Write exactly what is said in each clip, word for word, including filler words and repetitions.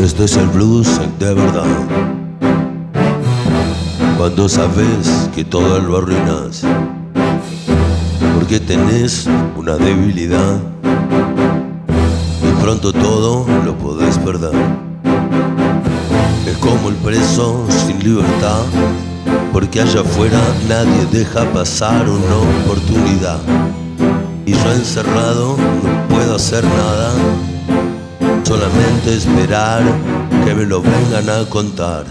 Este es el blues de verdad. Cuando sabes que todo lo arruinas porque tenés una debilidad y pronto todo lo podés perder. Es como el preso sin libertad, porque allá afuera nadie deja pasar una oportunidad. Y yo encerrado no puedo hacer nada, solamente esperar que me lo vengan a contar.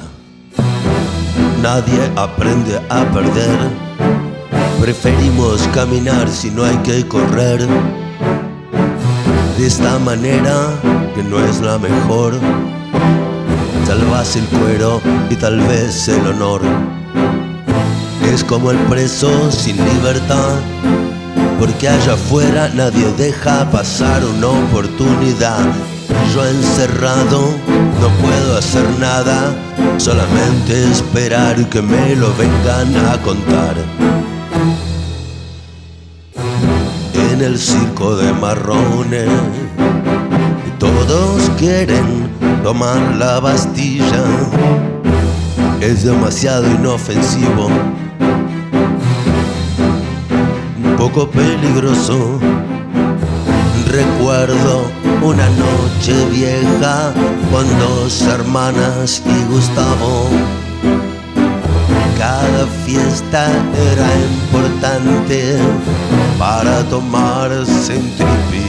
Nadie aprende a perder, preferimos caminar si no hay que correr. De esta manera, que no es la mejor, salvas el cuero y tal vez el honor. Es como el preso sin libertad, porque allá afuera nadie deja pasar una oportunidad. Yo encerrado no puedo hacer nada, solamente esperar que me lo vengan a contar. En el circo de marrones todos quieren tomar la Bastilla. Es demasiado inofensivo, un poco peligroso. Recuerdo una noche vieja con dos hermanas y Gustavo. Cada fiesta era importante para tomarse un tripi.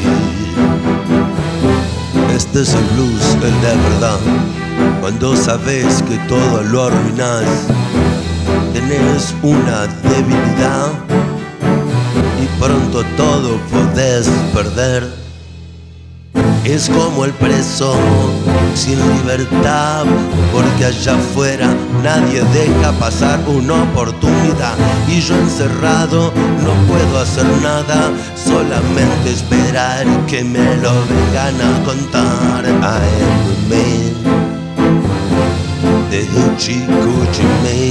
Este es el blues, el de verdad. Cuando sabes que todo lo arruinas, tenés una debilidad y pronto todo podés perder. Es como el preso sin libertad, porque allá afuera nadie deja pasar una oportunidad. Y yo encerrado no puedo hacer nada, solamente esperar que me lo vengan a contar. I am the man, the hoochie coochie man.